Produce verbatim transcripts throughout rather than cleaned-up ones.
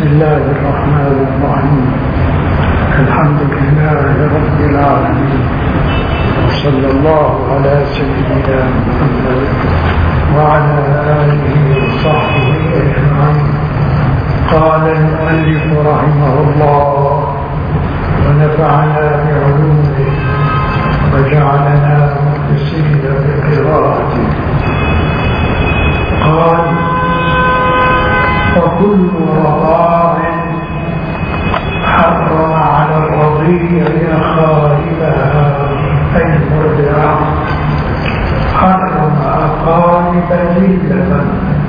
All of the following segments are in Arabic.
بسم الله الرحمن الرحيم. الحمد لله رب العالمين، وصلى الله على سيدنا محمد وعلى آله وصحبه أجمعين. قال المؤلف رحمه الله ونفعنا بعلومه وجعلنا مخلصين بقراءته. قال: وكل رضاع حرم على الرضيع أقاربها أي المرضعة، حرم أقارب اللبن،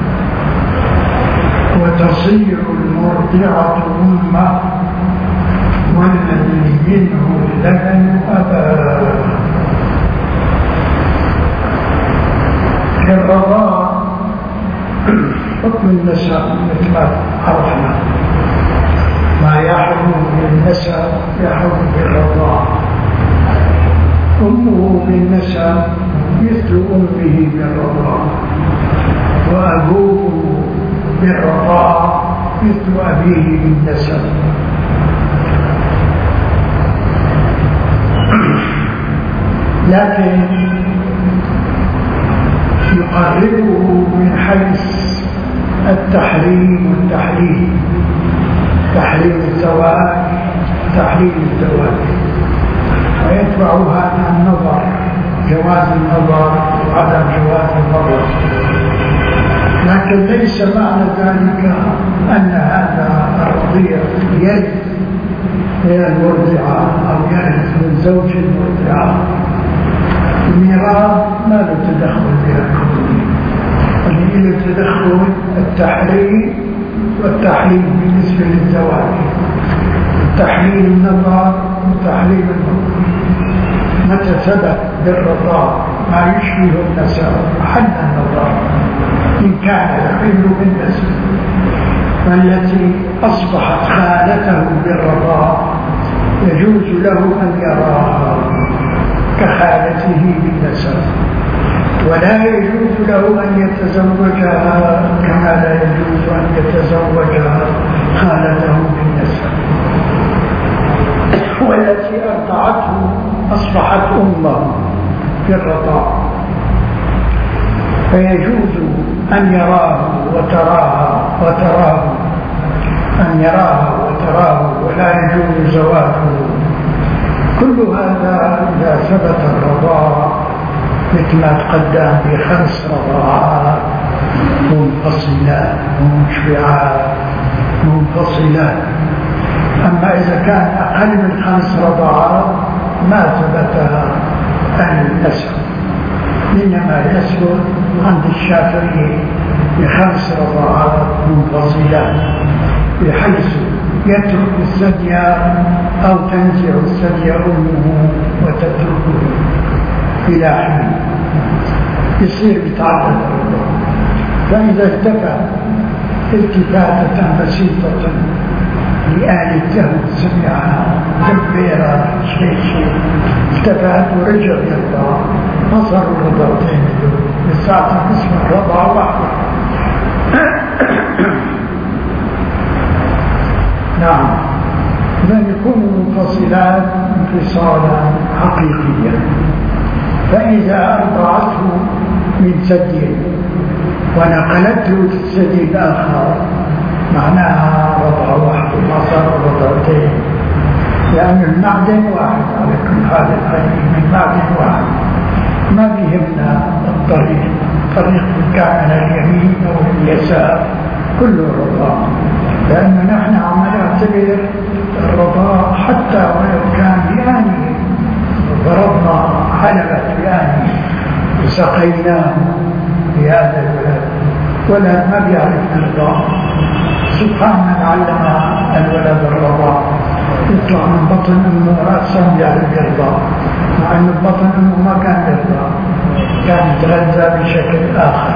وتصير المرضعة أمه والذي منه اللبن أباه. الرضاع حكم النسب مثل ما عرفنا، ما يحرم بالنسب يحرم بالرضاع. أمه بالنسب مثل أمه بالرضاع، وأبوه بالرضاع مثل أبيه بالنسب. لكن يقربه من حيث التحريم والتحليل، تحريم الزواج تحليل الزواج، ويتبع هذا النظر، جواز النظر وعدم جواز النظر. لكن ليس معنى ذلك أن هذا الرضيع يرث من المرضعة أو يرث من زوج المرضعة. الميراث ما له تدخل بها، اللي له تدخل التحريم والتحليل بالنسبة للزواج، تحليل النظر وتحليل النظر. متى ثبت بالرضاع ما يشبه النسب حل النظر إن كان يحل بالنسب، والتي أصبحت خالته بالرضاع يجوز له أن يراها كخالته بالنسب، ولا يجوز له أن يتزوجها كما لا يجوز أن يتزوجها خالته بالنسب. والتي أرضعته أصبحت أمه في الرضاع، فيجوز أن يراه وتراها وتراه أن يراها وتراه ولا يجوز زواجه. كل هذا إذا ثبت الرضاع مثل ما تقدم بخمس رضاعات منفصلات مشبعات منفصلات. أما إذا كان أقل من خمس رضاعات ما ثبت النسب، إنما يثبت عند الشافعي بخمس رضاعات منفصلات، بحيث يترك الثدي أو تنزع الثدي أمه وتتركه إلى حين يصير بتعدد الرضاع. فإذا التفت التفاتة بسيطة لآلته سمعها جبيرة شيء شيء التفت ورجع يرضع، نصر الرضاعتين للساعة قسم الرضاع واحدة. نعم، إذن يكون منفصلات انفصالا حقيقيا. فإذا أرضعته من ثدي ونقلته للثدي الآخر معناها رضع واحد ما صار رضعتين، لأن المعدن واحد على كل حال، من معدن واحد. ما بيهمنا الطريق، طريق كان على اليمين أو اليسار كله رضاع، لأن نحن عم نعتبر الرضاع حتى ولو كان بآنية، ضربنا حلبة بآنية وسقيناه بهذا الولد، ولا ما بيعرف الرضاع. سبحان من علم الولد الرضاع، يطلع من بطن أمه رأسا يعرف يرضع، مع أن بطن أمه ما كان يرضع، كان يتغذى بشكل آخر.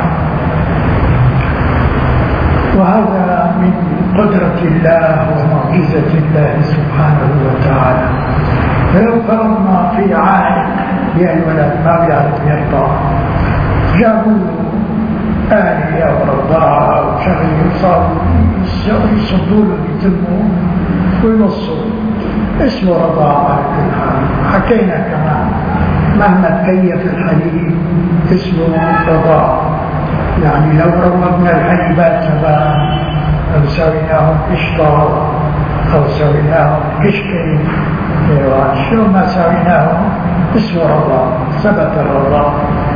وهذا من قدرة الله ومعجزة الله سبحانه وتعالى. فلو فرضنا في عائق للولد ما بيعرف يرضع، جابوا آلية ورضاعة وشغل يصابوا يصدوا له ويتموا وينصوا، اسمه رضاعة على كل حال. حكينا كمان مهما تكيف الحليب اسمه رضاعة. يعني لو روضنا الحليبات تبعا أو سويناهم قشطة أو سويناهم كشكي، شو ما سويناهم اسمه رضاعة، ثبت الرضاعة.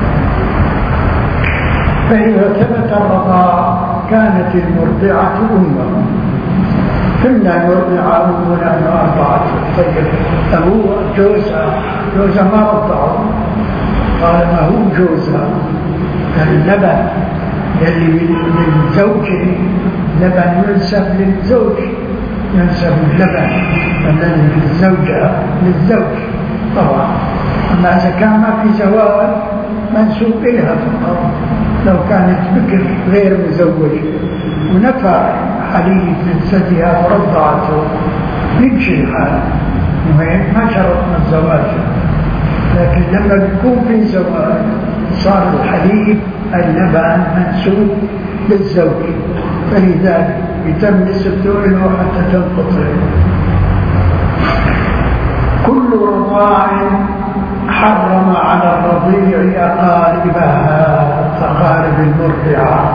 فإذا ثبت الرضاعة كانت المرضعة أمه. كنا المرضعة أمنا أنه أرضعت. طيب أبوه جوزها جوزها ما رضعه، قال ما هو جوزها اللبن يلي من زوجه، لبن ينسب للزوج، ينسب اللبن الذي للزوجة للزوج طبعا. أما إذا كان ما في زواج منسوب إلها فقط، لو كانت بكر غير مزوجة ونفع حليب من ثديها ورضعته يمشي الحال، وهيك ما شرطنا الزواج. لكن لما بيكون في زواج صار الحليب اللبن منسوب للزوج، فلذلك يتم نسبته له حتى تنقطع. كل رضاع حرم على الرضيع أقاربها، أقارب المرضعة،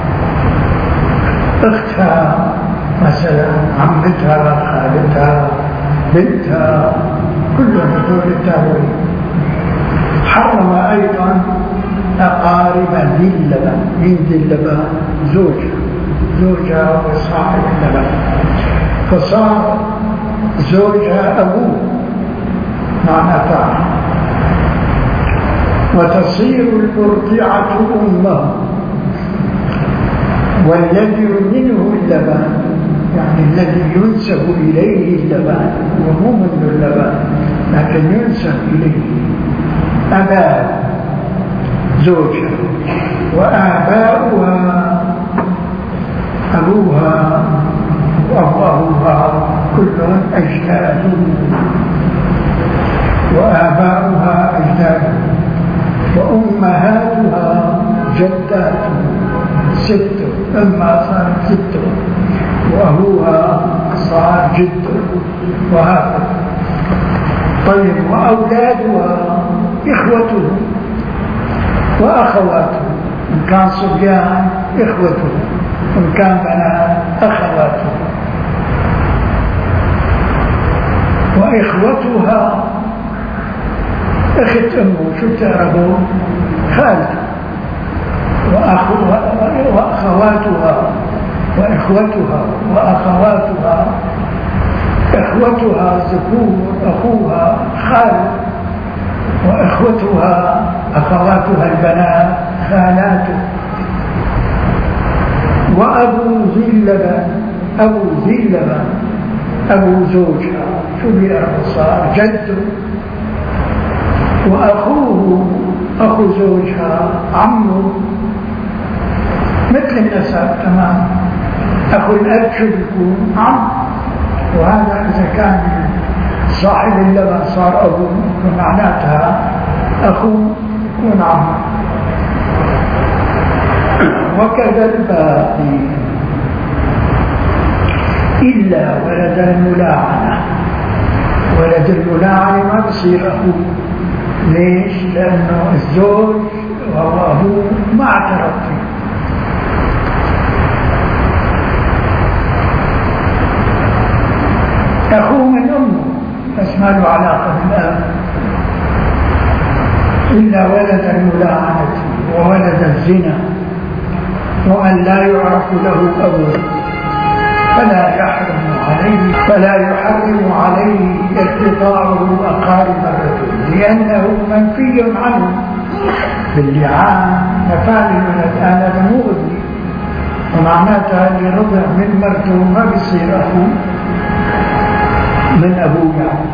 أختها مثلا، عمتها، خالتها، بنتها، كل هذول التهويل. حرم أيضا أقارب ذي اللبن. من ذي اللبن؟ زوجها، زوجها وصاحب اللبن، فصار زوجها أبوه معناتها، وتصير المرضعة أمه. والذي منه اللبن يعني الذي ينسب إليه اللبن، وهو منه اللبن لكن ينسب إليه أباه زوجها، وآباؤها أبوها وأبوها كلهم أجداد، وآباؤها أجداد، وأمهاتها جدات ست، أما صارت ست، وأبوها صار جد، وهكذا. طيب وأولادها إخوته وأخواته، إن كان صبيان إخوته، إن كان بنات أخواته. وإخوتها أخت أمه، شو تعرفوا؟ خالته. وأخواتها وإخوتها وأخواتها، إخوتها ذكور أخوها خال، وإخوتها أخواتها البنات خالاته. وأبو ذي اللبن، أبو ذي اللبن أبو زوجها، شو بيعرف صار؟ جده. وأخوه أخو زوجها عمه، مثل النسب تمام. أخو الأب شو بيكون؟ عم. وهذا إذا كان صاحب اللبن صار أبوه، فمعناتها أخوه يكون عم. وكذا الباقي إلا ولد الملاعنة. ولد الملاعنة ما بصير أخوه. ليش؟ لأنه الزوج وهو أبوه ما اعترف فيه. أخوه من أمه بس ما له علاقة بالأب. إلا ولد الملاعنة وولد الزنا وأن لا يعرف له أبوه، فلا يحرم عليه فلا يحرم عليه ارتضاعه أقارب الرجل، لأنه منفي عنه باللعان. نفال الولد هذا مو ابني، ومعناتها اللي رضع من مرته ما بيصير أخوه من أبوه يعني.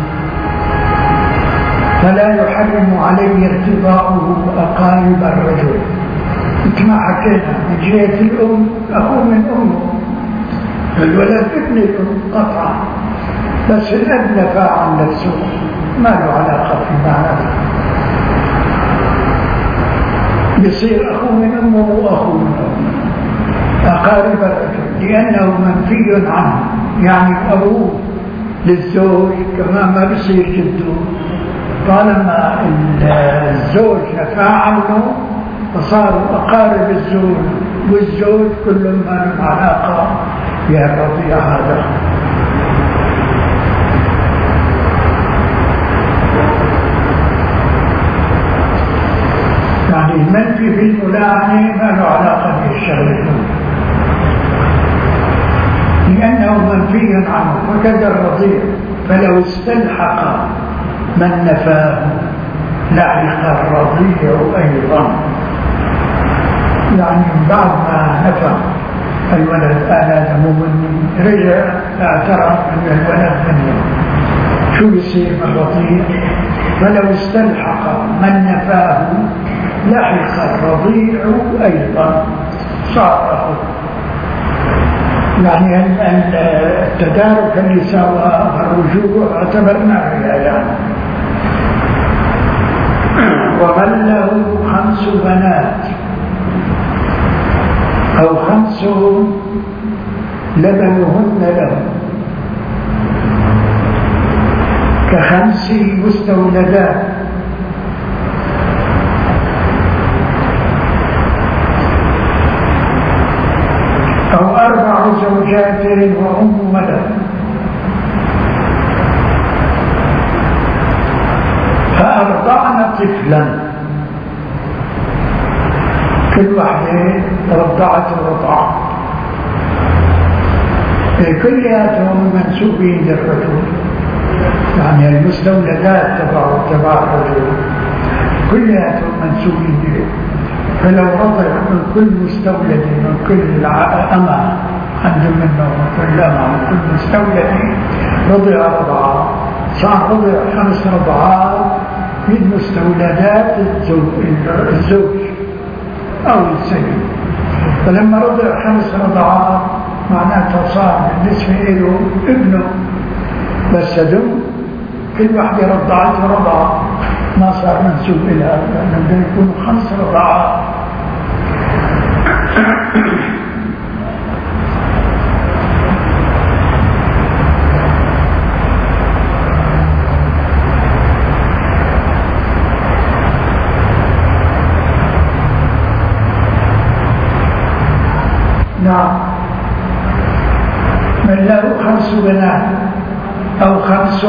فلا يحرم عليه ارتضاعه أقارب الرجل. كما حكينا من جهة الأم أخوه من أمه، الولد ابن الأم قطعا، بس الأب نفى عن نفسه ما له علاقة في معناته. يصير أخوه من أمه وأخوه من أمه أقارب الرجل. لأنه منفي عنه، يعني أبوه للزوج كمان ما بيصير جده، طالما الزوج نفى عنه فصاروا أقارب الزوج، والزوج كل ما له علاقة بالرضيع هذا. يعني المنفي في الملاعنة ما له علاقة بالشغل لأنه منفي عنه، وكذا الرضيع، فلو استلحق من نفاه لحق الرضيع أيضا. يعني بعد ما نفى الولد آلات مو مني، رجع اعترف أن الولد مني، شو بيصير الرضيع؟ فلو استلحق من نفاه لحق الرضيع أيضا، صار أخذ. يعني التدارك اللي سوى الرجوع اعتبرناه يعني. ومن له خمس بنات أو خمس لبنهن له كخمس مستولدات أو أربع زوجات وأم ولد، فأرضعن طفلا، كل واحدة رضعت الرضع، كلياتهم منسوبين للرجل، يعني المستولدات تبع تبع الرجل كلياتهم منسوبين له. فلو رضع من كل مستولد من كل أمة عندهم منه من كل أمة من كل مستولد رضع رضعا، صار رضع خمس رضعات من مستولدات الزوج أو السيد. فلما رضع خمس رضعات معناته صار بالنسبة له ابنه، بس دم كل واحدة رضعته رضعة ما صار منسوب إلى، لأنه بده يكونوا خمس رضعات. نعم. من له خمس بنات أو خمس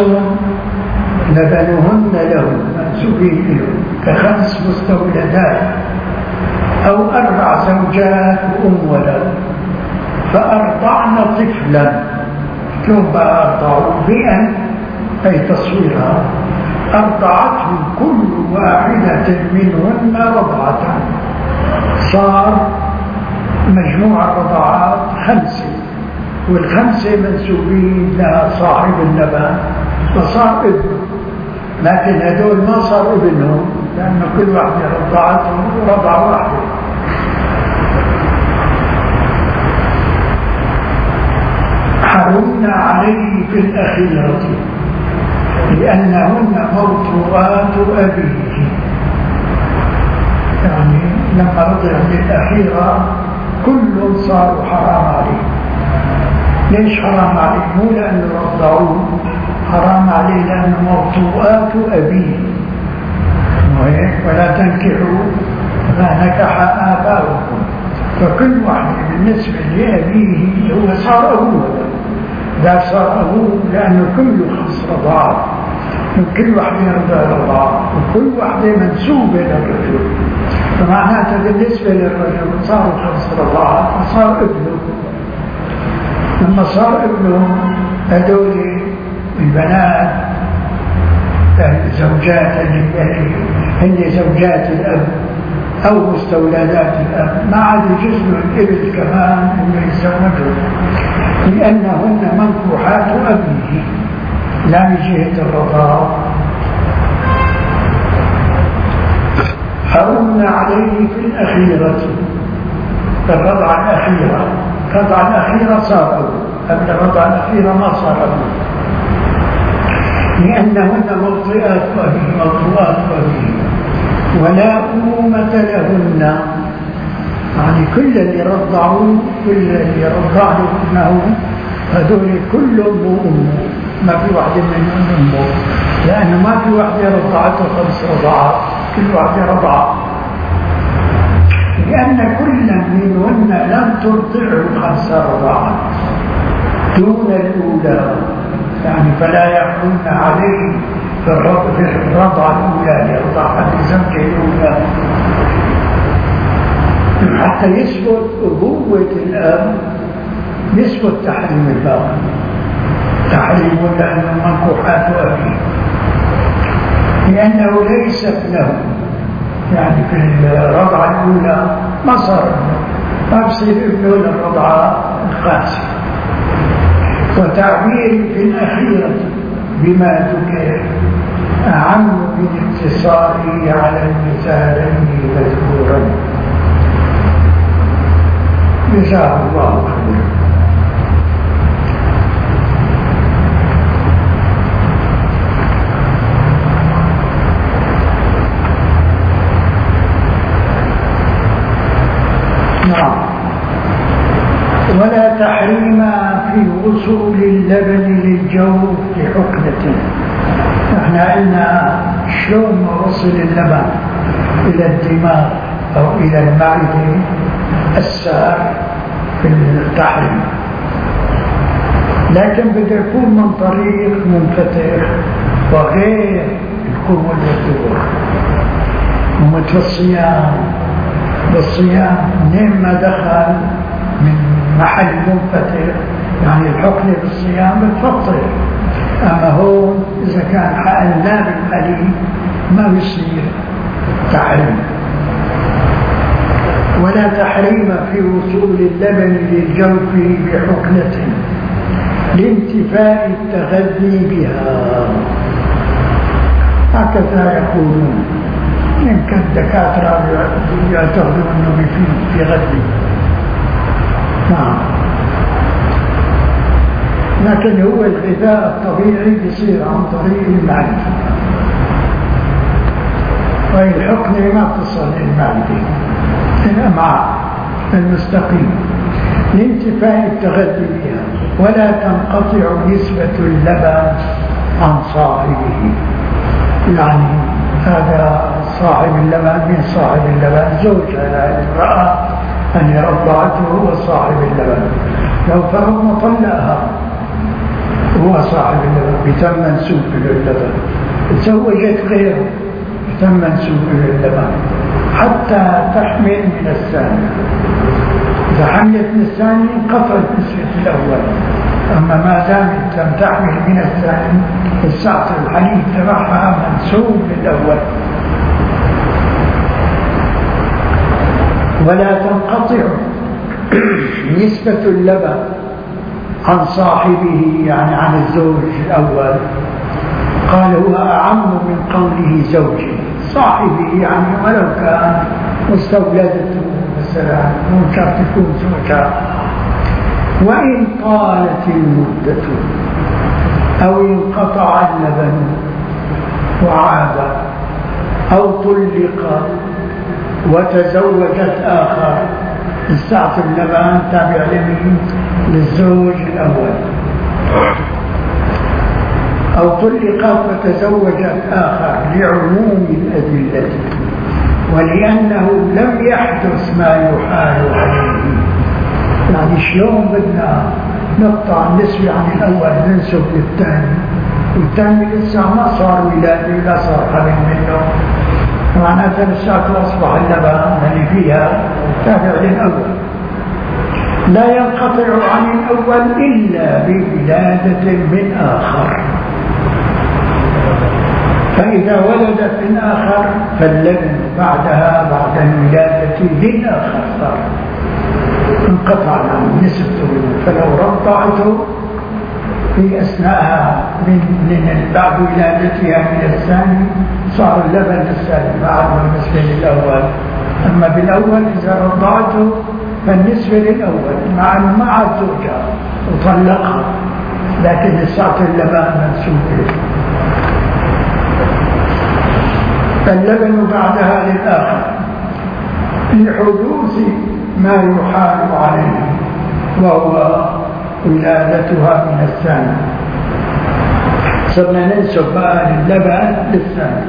لبنهن له منسوبين له كخمس مستولدات أو أربع زوجات وأم ولد، فأرضعن طفلا، شلون بقى أرضعوا؟ بأن أي تصويرها أرضعته كل واحدة منهن رضعة، صار مجموع الرضعات خمسة، والخمسة منسوبين لصاحب اللبن فصار ابنه، لكن هدول ما صار ابنهم لأن كل واحدة رضعته رضعة واحدة. حرمنا عليه في الأخيرة لأنهن موطوءات أبيه، يعني لما رضع للأخيرة كل صاروا حرام عليه. ليش حرام عليه؟ مو لأنه رضعوه، حرام عليه لأنه موطوءات أبيه، ولا تنكحوا ما نكح آباؤكم، فكل واحد بالنسبة لأبيه هو صار أبوه، لا صار أبوه لأنه كله خمس رضعات، من كل واحدة يرضى رضعات وكل واحدة منسوبة للرجل، فمعناته بالنسبة للرجل صاروا خمس رضعات فصار ابنه. لما صار ابنه هدول البنات الزوجات اللي هن زوجات الأب أو مستولدات الأب ما عاد يجوز له الإبن كمان إنه يتزوجهم، لأنهن منكوحات أبيه لا من جهة الرضاعة. حرمنا عليه في الأخيرة، الرضعة الأخيرة، الرضعة الأخيرة صار أبوه، قبل الرضعة الأخيرة ما صار أبوه، لأنهن موطئات أبيه موطئات أبيه ولا أمومة لهن، يعني كل اللي رضعوا كل اللي رضع له ابنه هذول كلهم مو أمه، ما في واحدة منهم أمه، لأنه ما في واحدة رضعته خمس رضعات، كل واحدة رضعة، لأن كل منهن لم ترضعه خمس رضعات دون الأولى، يعني فلا يحرمن عليه في الرضعة الأولى ليرضعها لزوجه الأولى، حتى يثبت أبوة الأب يثبت تحريم الباقي، تحريم لأنه منكوحات أبيه، لأنه ليس ابنه، يعني في الرضعة الأولى ما صار ابنه، ما بصير ابنه للرضعة الخامسة. وتعبير في الأخيرة بما ذكر أعم من اقتصاره على المثالين مذكورا. جزاه الله خيرا. نعم. ولا تحريم في وصول اللبن للجوف بحقنة. احنا قلنا شلون وصل اللبن الى الدماغ او الى المعدة السار في التحريم، لكن بده يكون من طريق منفتح وغير القوة والدور، ومثل الصيام، بالصيام منين ما دخل من محل منفتح يعني الحقن بالصيام بتفطر، أما هون إذا كان حقناه بالحليب ما بيصير تحريم. ولا تحريم في وصول اللبن للجوف بحقنة لانتفاء التغذي بها، هكذا يقولون، يمكن الدكاترة يعتقدون أنه بيفيد في غذي. نعم، لكن هو الغذاء الطبيعي بيصير عن طريق المعدة، وهي الحقنة ما تصل للمعدة، الأمعاء المستقيم لانتفاء التغذي بها. ولا تنقطع نسبة اللبن عن صاحبه، يعني هذا صاحب اللبن من صاحب اللبن زوجها امرأة أن رضعته هو صاحب اللبن، لو فرضنا طلقها هو صاحب اللبن بتم منسوب له اللبن، تزوجت غيره بتم منسوب له اللبن حتى تحمل من الثاني. إذا حملت من الثاني انقطعت نسبة الأول، أما ما دامت لم تحمل من الثاني السعة الحليب تبعها منسوب للأول. ولا تنقطع نسبة اللبن عن صاحبه، يعني عن الزوج الأول، قال هو أعم من قوله زوجه، صاحبه يعني ولو كان مستولدته مثلا مو شرط تكون زوجها. وإن طالت المدة أو انقطع اللبن وعاد أو طلق وتزوجت آخر، الساعة اللبن تابع لمين؟ للزوج الأول. أو طلقت وتزوجت آخر لعموم الأدلة ولأنه لم يحدث ما يحال عليه. يعني شلون بدنا نقطع النسبة عن الأول ننسب للثاني، والثاني لسه ما صار ولادي ولا صار حمل منه، معناتها لساته أصبح اللبن اللي فيها تابع للأول. لا ينقطع عن الأول إلا بولادة من آخر، فإذا ولدت من آخر فاللبن بعدها بعد الولادة للآخر صار انقطع عنه نسبته، فلو رضعته في أثناءها من, من بعد ولادتها من الثاني صار اللبن الثاني بعد بالنسبة للأول. أما بالأول إذا رضعته فالنسبة للأول مع أنه ما عاد زوجها وطلقها، لكن لسعة اللبن منسوب له، فاللبن بعدها للآخر لحدوث ما يحال عليه وهو ولادتها من الثاني. صرنا ننسب بقى اللبن للثاني،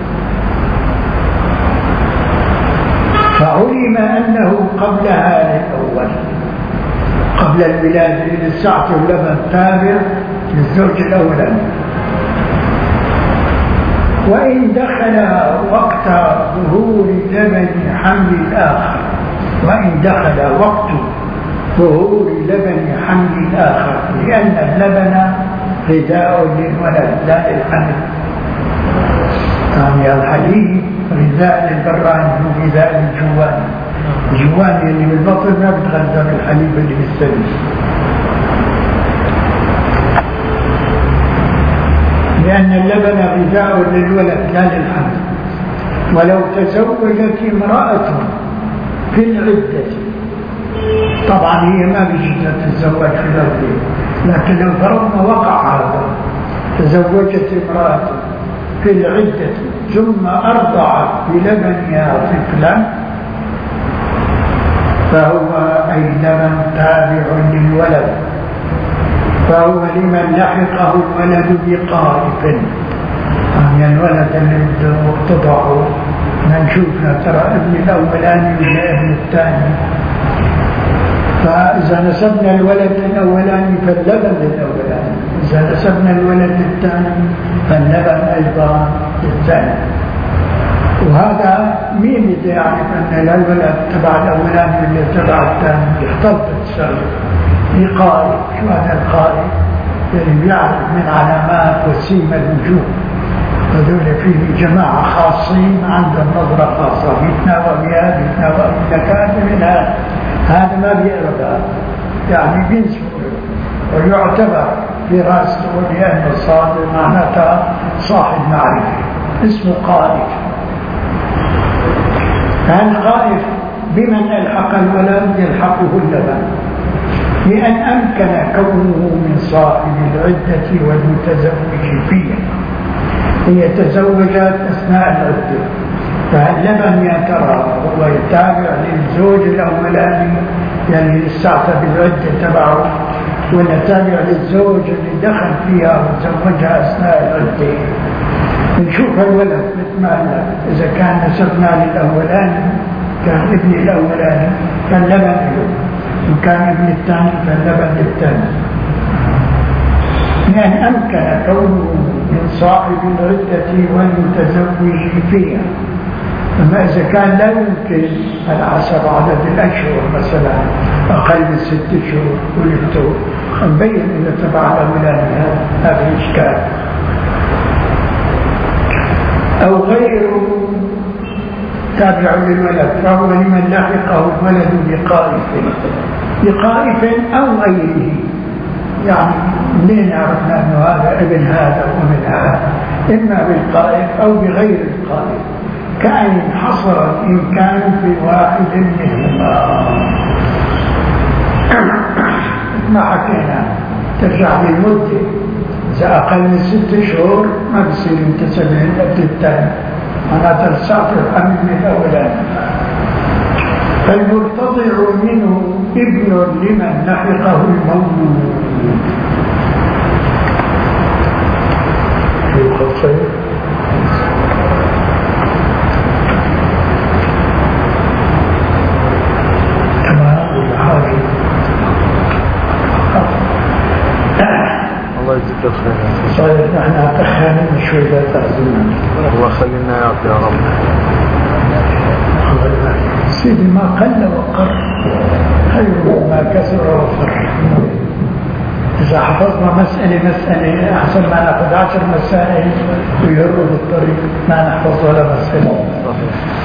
فعلم أنه قبلها للأول، قبل الولادة للساعة اللبن تابع للزوج الأولاني. وإن دخل وقت ظهور لبن حمل الآخر، وإن دخل وقت ظهور لبن حمل الآخر، لأن اللبن غذاء للولد لا للحمل. يعني الحليب غذاء للبراني وغذاء للجواني. الجواني اللي بالبطن ما بتغذى بالحليب اللي بالثلج. لأن اللبن غذاء للولد لا للحمل. ولو تزوجت امرأة في العدة، طبعا هي ما بيجي تتزوج في العدة، لكن لو فرضنا وقع هذا، تزوجت امرأة في العدة ثم أرضعت بلبنها طفلا، فهو أي لبن تابع للولد، فهو لمن لحقه الولد بقائف. يعني الولد اللي تضعه نشوفنا ترى ابن الأولاني ولا ابن الثاني، فإذا نسبنا الولد للأولاني فاللبن للأولاني، إذا نسبنا الولد للثاني فاللبن أيضا للثاني. وهذا مين اللي يعرف أن الولد تبع الأولاني واللي تبع الثاني؟ اختلطت السبب بقائد. شو هذا القائد؟ اللي بيعرف من علامات وسيم الوجوه، هذول فيه جماعة خاصين عندهم نظرة خاصة، يتناوى بها يتناوى بذكاء من هذا، هذا ما بيقرب، يعني بينسوا ويعتبر في رأسه، لأن الصادق معناتها صاحب معرفة، اسمه قائد. فالقائد بمن ألحق الولد يلحقه اللبن، لأن أمكن كونه من صاحب العدة والمتزوج فيها. هي تزوجت أثناء العدة، فاللبن يا ترى هو يتابع للزوج الأولاني يعني للساعة بالعدة تبعه، ولا تابع للزوج اللي دخل فيها وتزوجها أثناء العدة. نشوف الولد مثل ما إذا كان نسبنا للأولاني كان ابن الأولاني فاللبن له، وكان ابن الثاني فاللبن للثاني، لأن أمكن كونه من صاحب العدة والمتزوج فيها. أما إذا كان لا يمكن على حسب عدد الأشهر، مثلا أقل من ست شهور ولدته، نبين إذا تبع الأولاني هذا الإشكال. أو غيره تابع للولد، فهو لمن لحقه الولد بقائف بقائف أو غيره. يعني منين عرفنا أنه هذا ابن هذا ومن هذا؟ إما بالقائف أو بغير القائف، كأن حصر الإمكان في واحد منهما. ما حكينا ترجع للمدة، إذا أقل من ست شهور ما بصير ينتسب للابن الثاني، معناتها الساعة الحمل من الأولاني. فالمرتضع منه ابن لمن لحقه المولود. في القصير الله يجزيك الخير. صحيح نحن أتخانن شوي لا تحزننا. الله خلينا يعطي يا رب. سيدي ما قل وقر خير ما كثر وفر. إذا حفظنا مسألة مسألة أحسن ما نأخذ عشر مسائل ويهرب الطريق ما نحفظ ولا مسألة.